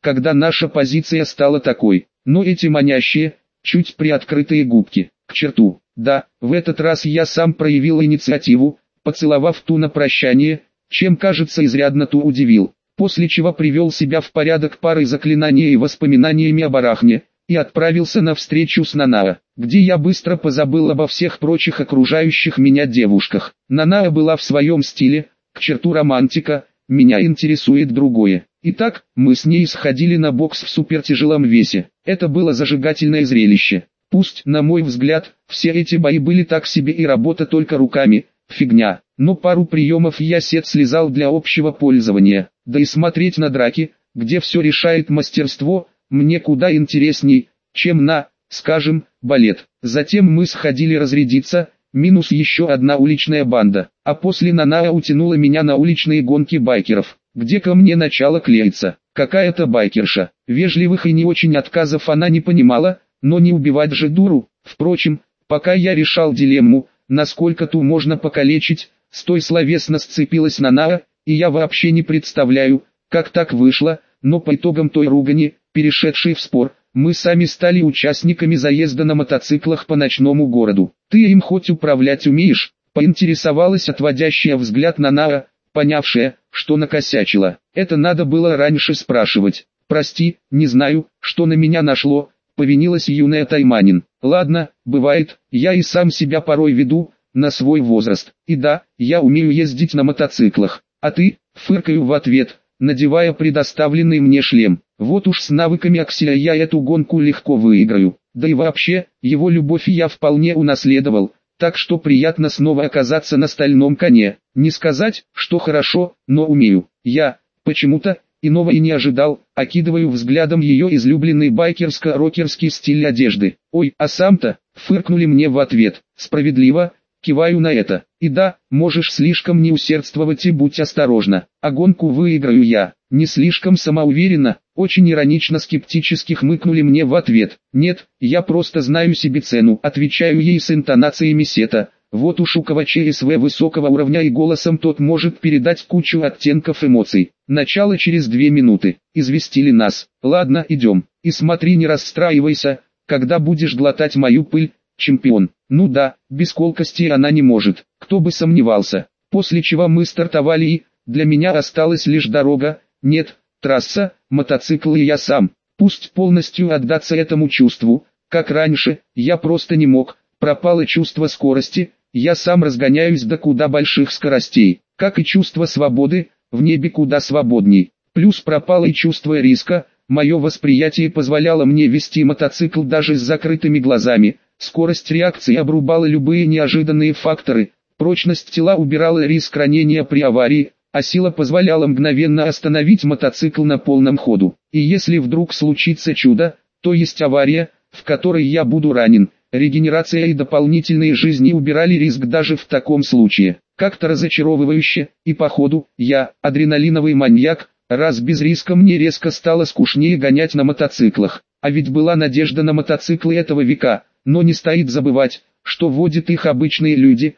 когда наша позиция стала такой. Но эти манящие, чуть приоткрытые губки, к черту. Да, в этот раз я сам проявил инициативу, поцеловав ту на прощание, чем, кажется, изрядно ту удивил. После чего привел себя в порядок парой заклинаний и воспоминаниями об Арахне, и отправился на встречу с Нанаа, где я быстро позабыл обо всех прочих окружающих меня девушках. Нанаа была в своем стиле, к черту романтика, меня интересует другое. Итак, мы с ней сходили на бокс в супертяжелом весе. Это было зажигательное зрелище. Пусть, на мой взгляд, все эти бои были так себе и работа только руками, фигня. Но пару приемов я слезал для общего пользования. Да и смотреть на драки, где все решает мастерство, мне куда интересней, чем на, скажем, балет. Затем мы сходили разрядиться, минус еще одна уличная банда. А после Нанаа утянула меня на уличные гонки байкеров, где ко мне начало клеиться. Какая-то байкерша. Вежливых и не очень отказов она не понимала, но не убивать же дуру. Впрочем, пока я решал дилемму, насколько ту можно покалечить, с той словесно сцепилась Нанаа, и я вообще не представляю, как так вышло, но по итогам той ругани, перешедшей в спор, мы сами стали участниками заезда на мотоциклах по ночному городу. «Ты им хоть управлять умеешь?» — поинтересовалась отводящая взгляд Нанаа, понявшая, что накосячила. Это надо было раньше спрашивать. «Прости, не знаю, что на меня нашло», — повинилась юная Тайманин. «Ладно, бывает, я и сам себя порой веду, на свой возраст. И да, я умею ездить на мотоциклах. А ты?» — фыркаю в ответ, надевая предоставленный мне шлем. «Вот уж с навыками Акселя я эту гонку легко выиграю. Да и вообще, его любовь я вполне унаследовал, так что приятно снова оказаться на стальном коне. Не сказать, что хорошо, но умею. Я, почему-то, иного и не ожидал, окидываю взглядом ее излюбленный байкерско-рокерский стиль одежды. Ой, а сам-то?» — фыркнули мне в ответ. «Справедливо». Киваю на это. «И да, можешь слишком не усердствовать и будь осторожна. А гонку выиграю я». Не слишком самоуверенно, очень иронично скептически хмыкнули мне в ответ. «Нет, я просто знаю себе цену», отвечаю ей с интонациями сета. Вот уж у кого ЧСВ высокого уровня и голосом тот может передать кучу оттенков эмоций. Начало через 2 минуты. Известили нас. «Ладно, идем. И смотри, не расстраивайся, когда будешь глотать мою пыль, чемпион». Ну да, без колкости она не может, кто бы сомневался. После чего мы стартовали и, для меня осталась лишь дорога, нет, трасса, мотоцикл и я сам. Пусть полностью отдаться этому чувству, как раньше, я просто не мог, пропало чувство скорости, я сам разгоняюсь до куда больших скоростей, как и чувство свободы, в небе куда свободней. Плюс пропало и чувство риска, мое восприятие позволяло мне вести мотоцикл даже с закрытыми глазами. Скорость реакции обрубала любые неожиданные факторы, прочность тела убирала риск ранения при аварии, а сила позволяла мгновенно остановить мотоцикл на полном ходу. И если вдруг случится чудо, то есть авария, в которой я буду ранен, регенерация и дополнительные жизни убирали риск даже в таком случае. Как-то разочаровывающе, и походу, я, адреналиновый маньяк, раз без риска мне резко стало скучнее гонять на мотоциклах. А ведь была надежда на мотоциклы этого века. Но не стоит забывать, что водят их обычные люди.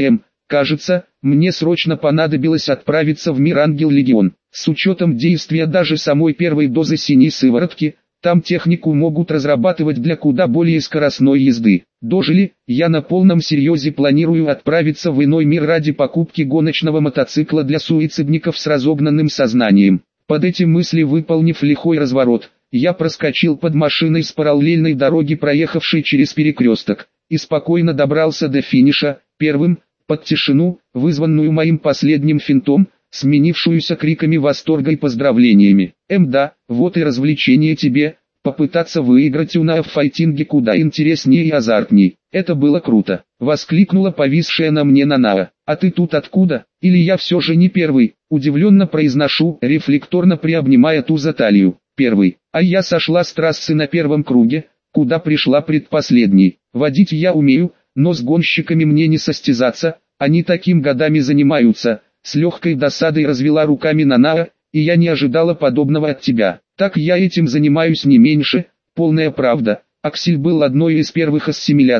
Кажется, мне срочно понадобилось отправиться в мир Ангел Легион. С учетом действия даже самой первой дозы синей сыворотки, там технику могут разрабатывать для куда более скоростной езды. Дожили, я на полном серьезе планирую отправиться в иной мир ради покупки гоночного мотоцикла для суицидников с разогнанным сознанием. Под эти мысли, выполнив лихой разворот, я проскочил под машиной с параллельной дороги, проехавшей через перекресток, и спокойно добрался до финиша, первым, под тишину, вызванную моим последним финтом, сменившуюся криками восторга и поздравлениями. Да, вот и развлечение тебе, попытаться выиграть у Наа в файтинге куда интереснее и азартней. Это было круто, воскликнула повисшая на мне Нанаа. «А ты тут откуда? Или я все же не первый?» Удивленно произношу, рефлекторно приобнимая ту за талию. «Первый, а я сошла с трассы на первом круге, куда пришла предпоследней. Водить я умею, но с гонщиками мне не состязаться, они таким годами занимаются». С легкой досадой развела руками Нанаа, «и я не ожидала подобного от тебя. Так я этим занимаюсь не меньше». Полная правда, Аксель был одной из первых ассимиляций,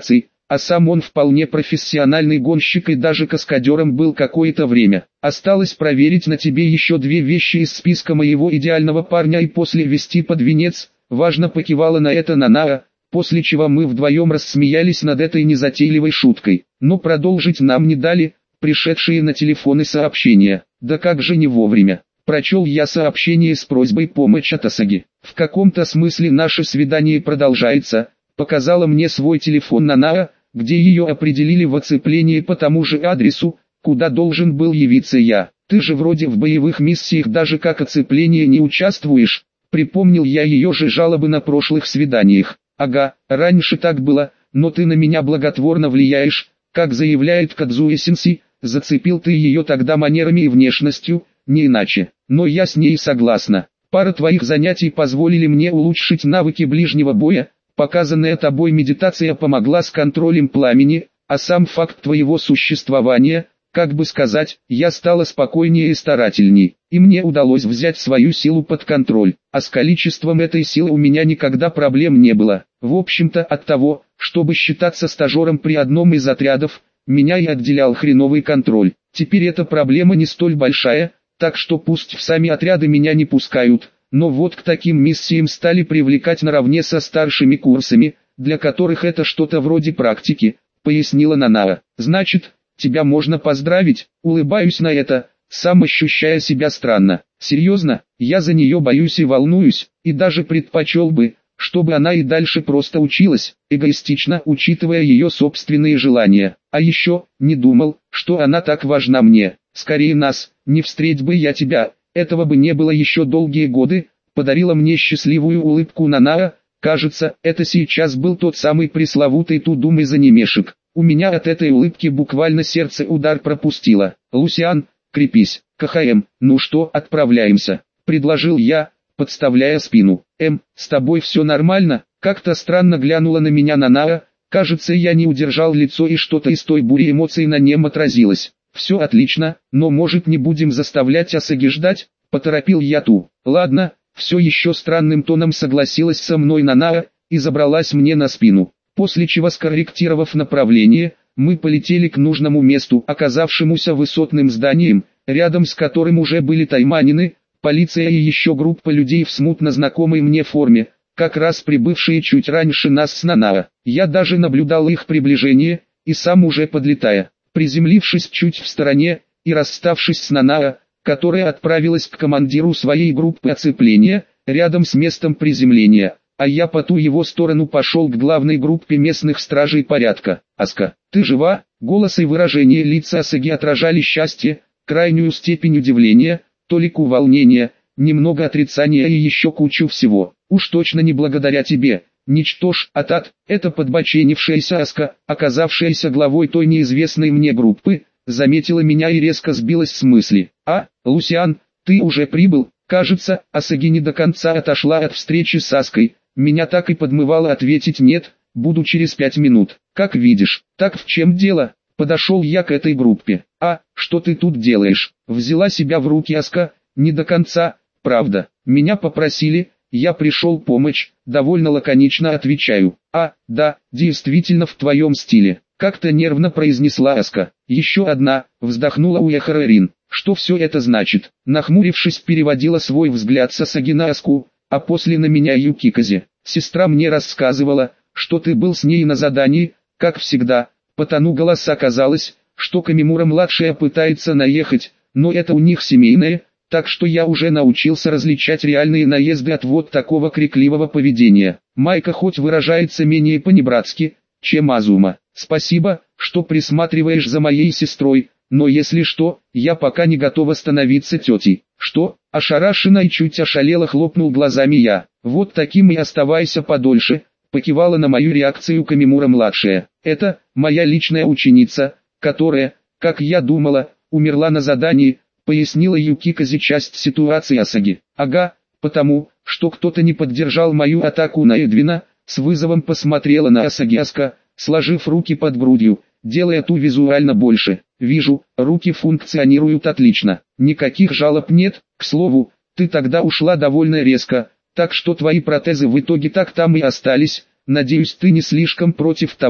а сам он вполне профессиональный гонщик и даже каскадером был какое-то время. Осталось проверить на тебе еще 2 вещи из списка моего идеального парня и после вести под венец. Важно покивала на это Нанаа, после чего мы вдвоем рассмеялись над этой незатейливой шуткой. Но продолжить нам не дали пришедшие на телефоны сообщения. Да как же не вовремя. Прочел я сообщение с просьбой помочь от Асаги. В каком-то смысле наше свидание продолжается. Показала мне свой телефон Нанаа, где ее определили в оцеплении по тому же адресу, куда должен был явиться я. Ты же вроде в боевых миссиях даже как оцепление не участвуешь. Припомнил я ее же жалобы на прошлых свиданиях. Ага, раньше так было, но ты на меня благотворно влияешь, как заявляет Кадзуэ-сенсей, зацепил ты ее тогда манерами и внешностью, не иначе. Но я с ней согласна. Пара твоих занятий позволили мне улучшить навыки ближнего боя. Показанная тобой медитация помогла с контролем пламени, а сам факт твоего существования, как бы сказать, я стала спокойнее и старательней, и мне удалось взять свою силу под контроль, а с количеством этой силы у меня никогда проблем не было. В общем-то от того, чтобы считаться стажером при одном из отрядов, меня и отделял хреновый контроль. Теперь эта проблема не столь большая, так что пусть в сами отряды меня не пускают. Но вот к таким миссиям стали привлекать наравне со старшими курсами, для которых это что-то вроде практики, пояснила Нанаа. Значит, тебя можно поздравить, улыбаюсь на это, сам ощущая себя странно. Серьезно, я за нее боюсь и волнуюсь, и даже предпочел бы, чтобы она и дальше просто училась, эгоистично учитывая ее собственные желания. А еще, не думал, что она так важна мне. Скорее нас, не встреть бы я тебя. Этого бы не было еще долгие годы, подарила мне счастливую улыбку Нанаа. Кажется, это сейчас был тот самый пресловутый Тудум из анимешек. У меня от этой улыбки буквально сердце удар пропустило. Лусиан, крепись, КХМ, ну что, отправляемся, предложил я, подставляя спину. С тобой все нормально? Как-то странно глянула на меня Нанаа. Кажется, я не удержал лицо и что-то из той бури эмоций на нем отразилось. Все отлично, но может не будем заставлять Асаги ждать, поторопил я ту. Ладно, все еще странным тоном согласилась со мной Нанаа, и забралась мне на спину. После чего, скорректировав направление, мы полетели к нужному месту, оказавшемуся высотным зданием, рядом с которым уже были тайманины, полиция и еще группа людей в смутно знакомой мне форме, как раз прибывшие чуть раньше нас с Нанаа. Я даже наблюдал их приближение, и сам уже подлетая. Приземлившись чуть в стороне, и расставшись с Нанаа, которая отправилась к командиру своей группы оцепления, рядом с местом приземления, а я по ту его сторону пошел к главной группе местных стражей порядка. «Аска, ты жива?» Голос и выражение лица Асаги отражали счастье, крайнюю степень удивления, толику волнения, немного отрицания и еще кучу всего. «Уж точно не благодаря тебе». Ничтож, Атат, это подбоченившаяся Аска, оказавшаяся главой той неизвестной мне группы, заметила меня и резко сбилась с мысли. Лусиан, ты уже прибыл? Кажется, Асаги не до конца отошла от встречи с Аской. Меня так и подмывало ответить нет, буду через 5 минут. Как видишь, так в чем дело? Подошел я к этой группе. Что ты тут делаешь? Взяла себя в руки Аска, не до конца, правда. Меня попросили. Я пришел помочь, довольно лаконично отвечаю. Да, действительно в твоем стиле. Как-то нервно произнесла Аска. Еще одна, вздохнула Уэхарэрин. Что все это значит? Нахмурившись, переводила свой взгляд с Асаги на Аску, а после на меня Юкиказе. Сестра мне рассказывала, что ты был с ней на задании, как всегда. По тону голоса оказалось, что Камимура-младшая пытается наехать, но это у них семейное. Так что я уже научился различать реальные наезды от вот такого крикливого поведения. Майка хоть выражается менее понебратски, чем Азума. Спасибо, что присматриваешь за моей сестрой, но если что, я пока не готова становиться тетей. Что? Ошарашенно и чуть ошалело хлопнул глазами я. Вот таким и оставайся подольше, покивала на мою реакцию Камимура-младшая. Это моя личная ученица, которая, как я думала, умерла на задании, пояснила Юкиказе часть ситуации Асаги. Ага, потому, что кто-то не поддержал мою атаку на Эдвина, с вызовом посмотрела на Асаги Аска, сложив руки под грудью, делая ту визуально больше. Вижу, руки функционируют отлично, никаких жалоб нет. К слову, ты тогда ушла довольно резко, так что твои протезы в итоге так там и остались. Надеюсь, ты не слишком против того,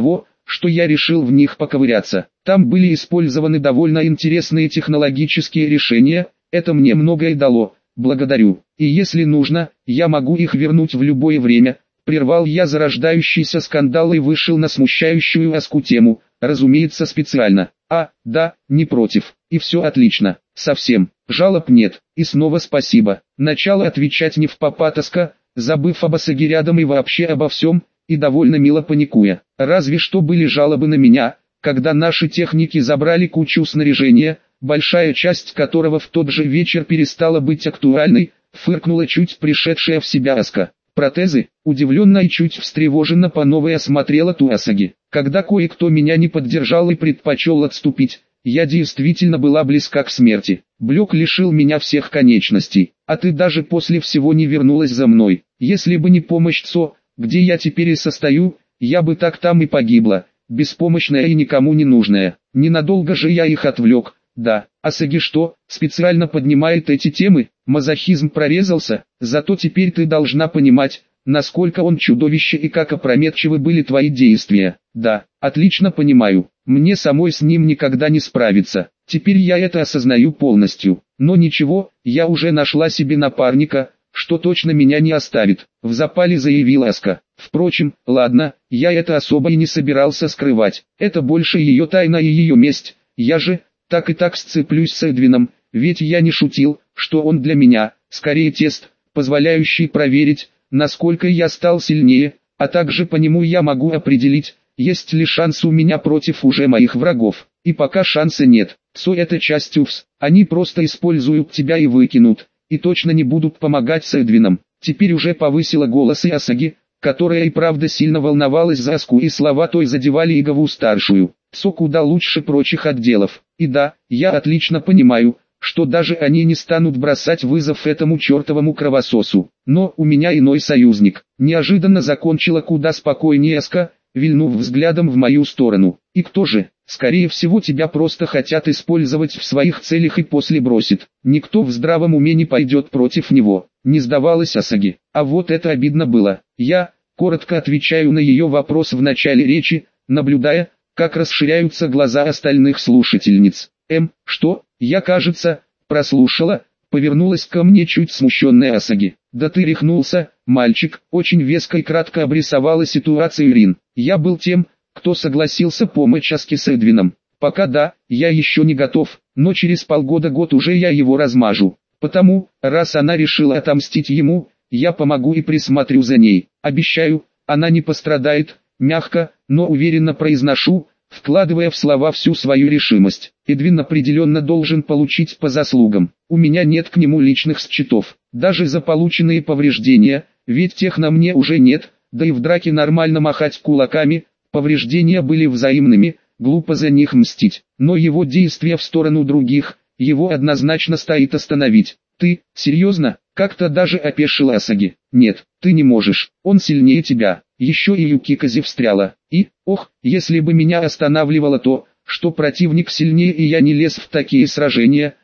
что я решил в них поковыряться. Там были использованы довольно интересные технологические решения, это мне многое дало, благодарю. И если нужно, я могу их вернуть в любое время. Прервал я зарождающийся скандал и вышел на смущающую Аску тему, разумеется специально. Да, не против, и все отлично, совсем, жалоб нет, и снова спасибо. Начало отвечать не впопад Аска, забыв об Асаге рядом и вообще обо всем, и довольно мило паникуя. Разве что были жалобы на меня, когда наши техники забрали кучу снаряжения, большая часть которого в тот же вечер перестала быть актуальной, фыркнула чуть пришедшая в себя Аска. Протезы, удивленно и чуть встревоженно по новой осмотрела Туасаги. Когда кое-кто меня не поддержал и предпочел отступить, я действительно была близка к смерти. Блек лишил меня всех конечностей, а ты даже после всего не вернулась за мной. Если бы не помощь Цо, где я теперь и состою, я бы так там и погибла, беспомощная и никому не нужная. Ненадолго же я их отвлек. Да, Асаги что, специально поднимает эти темы? Мазохизм прорезался, зато теперь ты должна понимать, насколько он чудовище и как опрометчивы были твои действия. Да, отлично понимаю, мне самой с ним никогда не справиться, теперь я это осознаю полностью. Но ничего, я уже нашла себе напарника, что точно меня не оставит, в запале заявила Аска. Впрочем, ладно, я это особо и не собирался скрывать, это больше ее тайна и ее месть, я же так и так сцеплюсь с Эдвином, ведь я не шутил, что он для меня, скорее тест, позволяющий проверить, насколько я стал сильнее, а также по нему я могу определить, есть ли шанс у меня против уже моих врагов. И пока шанса нет, Цо это часть УФС, они просто используют тебя и выкинут, и точно не будут помогать с Эдвином. Теперь уже повысила голос и Асаги, которая и правда сильно волновалась за Аску, и слова той задевали Игову-старшую. Цо куда лучше прочих отделов. И да, я отлично понимаю, что даже они не станут бросать вызов этому чертовому кровососу. Но у меня иной союзник. Неожиданно закончила куда спокойнее Аска, вильнув взглядом в мою сторону. И кто же? Скорее всего тебя просто хотят использовать в своих целях и после бросит. Никто в здравом уме не пойдет против него. Не сдавалась Асаги. А вот это обидно было. Я, коротко отвечаю на ее вопрос в начале речи, наблюдая, как расширяются глаза остальных слушательниц. Что? Я, кажется, прослушала, повернулась ко мне чуть смущенная Асаги. Да ты рехнулся, мальчик, очень веско и кратко обрисовала ситуацию Рин. Я был тем, кто согласился помочь Аске с Эдвином. Пока да, я еще не готов, но через полгода-год уже я его размажу. Потому, раз она решила отомстить ему, я помогу и присмотрю за ней. Обещаю, она не пострадает. Мягко, но уверенно произношу, вкладывая в слова всю свою решимость. Эдвин определенно должен получить по заслугам. У меня нет к нему личных счетов, даже за полученные повреждения, ведь тех на мне уже нет, да и в драке нормально махать кулаками, повреждения были взаимными, глупо за них мстить. Но его действия в сторону других, его однозначно стоит остановить. Ты, серьезно? Как-то даже опешила Асаги. Нет, ты не можешь, он сильнее тебя. Еще и Юкикази встряла. И, если бы меня останавливало то, что противник сильнее и я не лез в такие сражения,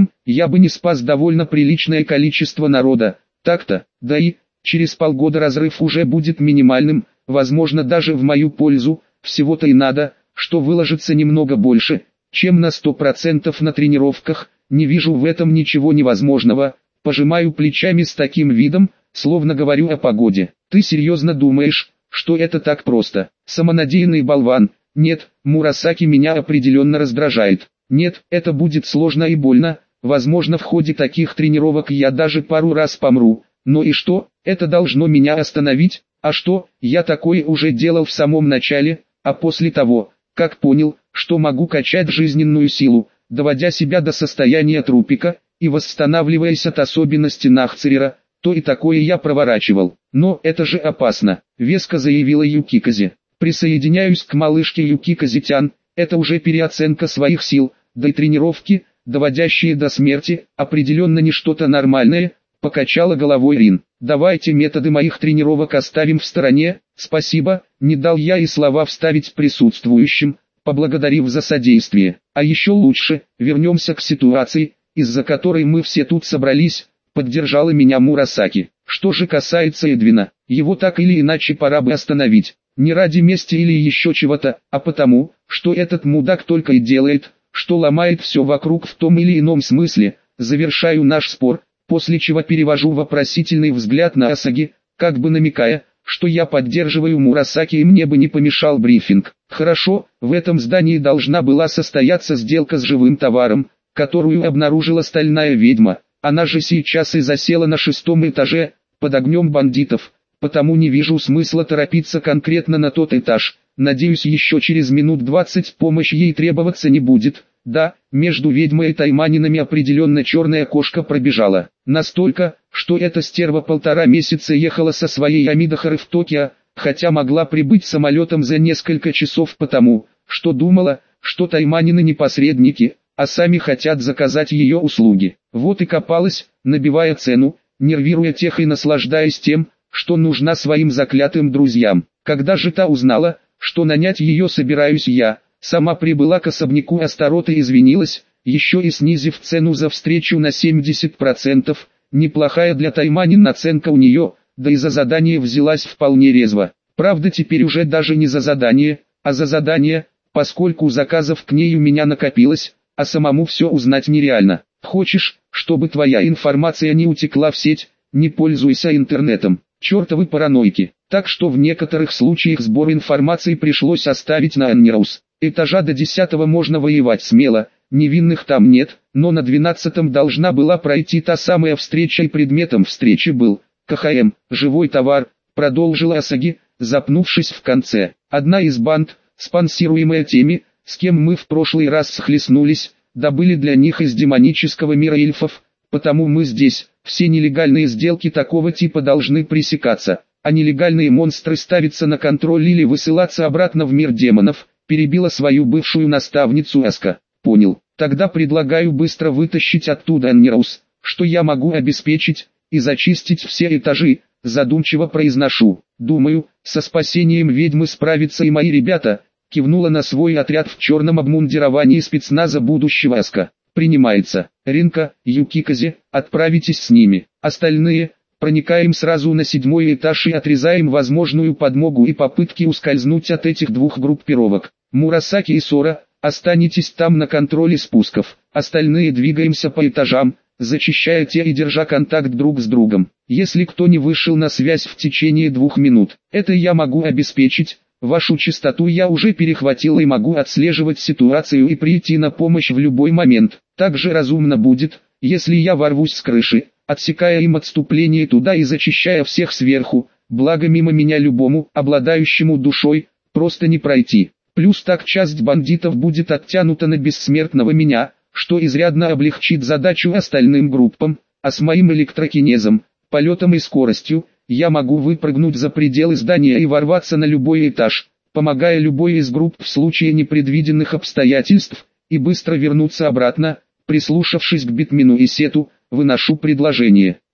я бы не спас довольно приличное количество народа. Так-то, да и, через полгода разрыв уже будет минимальным, возможно даже в мою пользу, всего-то и надо, что выложиться немного больше, чем на 100% на тренировках, не вижу в этом ничего невозможного, пожимаю плечами с таким видом, словно говорю о погоде. Ты серьезно думаешь, что это так просто? Самонадеянный болван. Нет, Мурасаки меня определенно раздражает. Нет, это будет сложно и больно, возможно в ходе таких тренировок я даже пару раз помру. Но и что, это должно меня остановить? А что, я такое уже делал в самом начале, а после того, как понял, что могу качать жизненную силу, доводя себя до состояния трупика, и восстанавливаясь от особенностей Нахцерера, то и такое я проворачивал. Но это же опасно, веско заявила Юкикази. Присоединяюсь к малышке Юкикази-тян, это уже переоценка своих сил, да и тренировки, доводящие до смерти, определенно не что-то нормальное, покачала головой Рин. Давайте методы моих тренировок оставим в стороне, спасибо, не дал я и слова вставить присутствующим, поблагодарив за содействие. А еще лучше, вернемся к ситуации, из-за которой мы все тут собрались, поддержала меня Мурасаки. Что же касается Эдвина, его так или иначе пора бы остановить. Не ради мести или еще чего-то, а потому, что этот мудак только и делает, что ломает все вокруг в том или ином смысле. Завершаю наш спор, после чего перевожу вопросительный взгляд на Асаги, как бы намекая, что я поддерживаю Мурасаки и мне бы не помешал брифинг. Хорошо, в этом здании должна была состояться сделка с живым товаром, которую обнаружила стальная ведьма. Она же сейчас и засела на 6-м этаже, под огнем бандитов, потому не вижу смысла торопиться конкретно на тот этаж. Надеюсь, еще через минут 20 помощь ей требоваться не будет. Да, между ведьмой и тайманинами определенно черная кошка пробежала. Настолько, что эта стерва 1,5 месяца ехала со своей Амидахары в Токио, хотя могла прибыть самолетом за несколько часов потому, что думала, что тайманины не посредники, а сами хотят заказать ее услуги. Вот и копалась, набивая цену, нервируя тех и наслаждаясь тем, что нужна своим заклятым друзьям. Когда же та узнала, что нанять ее собираюсь я, сама прибыла к особняку Астарота и извинилась, еще и снизив цену за встречу на 70%, неплохая для тайманин наценка у нее, да и за задание взялась вполне резво. Правда теперь уже даже не за задание, а за задание, поскольку заказов к ней у меня накопилось, а самому все узнать нереально. Хочешь, чтобы твоя информация не утекла в сеть, не пользуйся интернетом. Чертовы параноики. Так что в некоторых случаях сбор информации пришлось оставить на Аннерус. Этажа до 10-го можно воевать смело, невинных там нет, но на 12-м должна была пройти та самая встреча и предметом встречи был КХМ, живой товар, продолжила Асаги, запнувшись в конце. Одна из банд, спонсируемая теми, с кем мы в прошлый раз схлестнулись, добыли для них из демонического мира эльфов, потому мы здесь. Все нелегальные сделки такого типа должны пресекаться, а нелегальные монстры ставиться на контроль или высылаться обратно в мир демонов, перебила свою бывшую наставницу Аска. Понял, тогда предлагаю быстро вытащить оттуда Аннерус, что я могу обеспечить, и зачистить все этажи, задумчиво произношу. Думаю, со спасением ведьмы справятся и мои ребята, кивнула на свой отряд в черном обмундировании спецназа будущего Аска. Принимается. Ринка, Юкиказе, отправитесь с ними. Остальные, проникаем сразу на 7-й этаж и отрезаем возможную подмогу и попытки ускользнуть от этих двух группировок. Мурасаки и Сора, останетесь там на контроле спусков. Остальные двигаемся по этажам, зачищая те и держа контакт друг с другом. Если кто не вышел на связь в течение 2 минут, это я могу обеспечить. Вашу частоту я уже перехватил и могу отслеживать ситуацию и прийти на помощь в любой момент. Также разумно будет, если я ворвусь с крыши, отсекая им отступление туда и зачищая всех сверху, благо мимо меня любому, обладающему душой, просто не пройти. Плюс так часть бандитов будет оттянута на бессмертного меня, что изрядно облегчит задачу остальным группам, а с моим электрокинезом, полетом и скоростью, я могу выпрыгнуть за пределы здания и ворваться на любой этаж, помогая любой из групп в случае непредвиденных обстоятельств, и быстро вернуться обратно. Прислушавшись к Битмину и Сету, выношу предложение.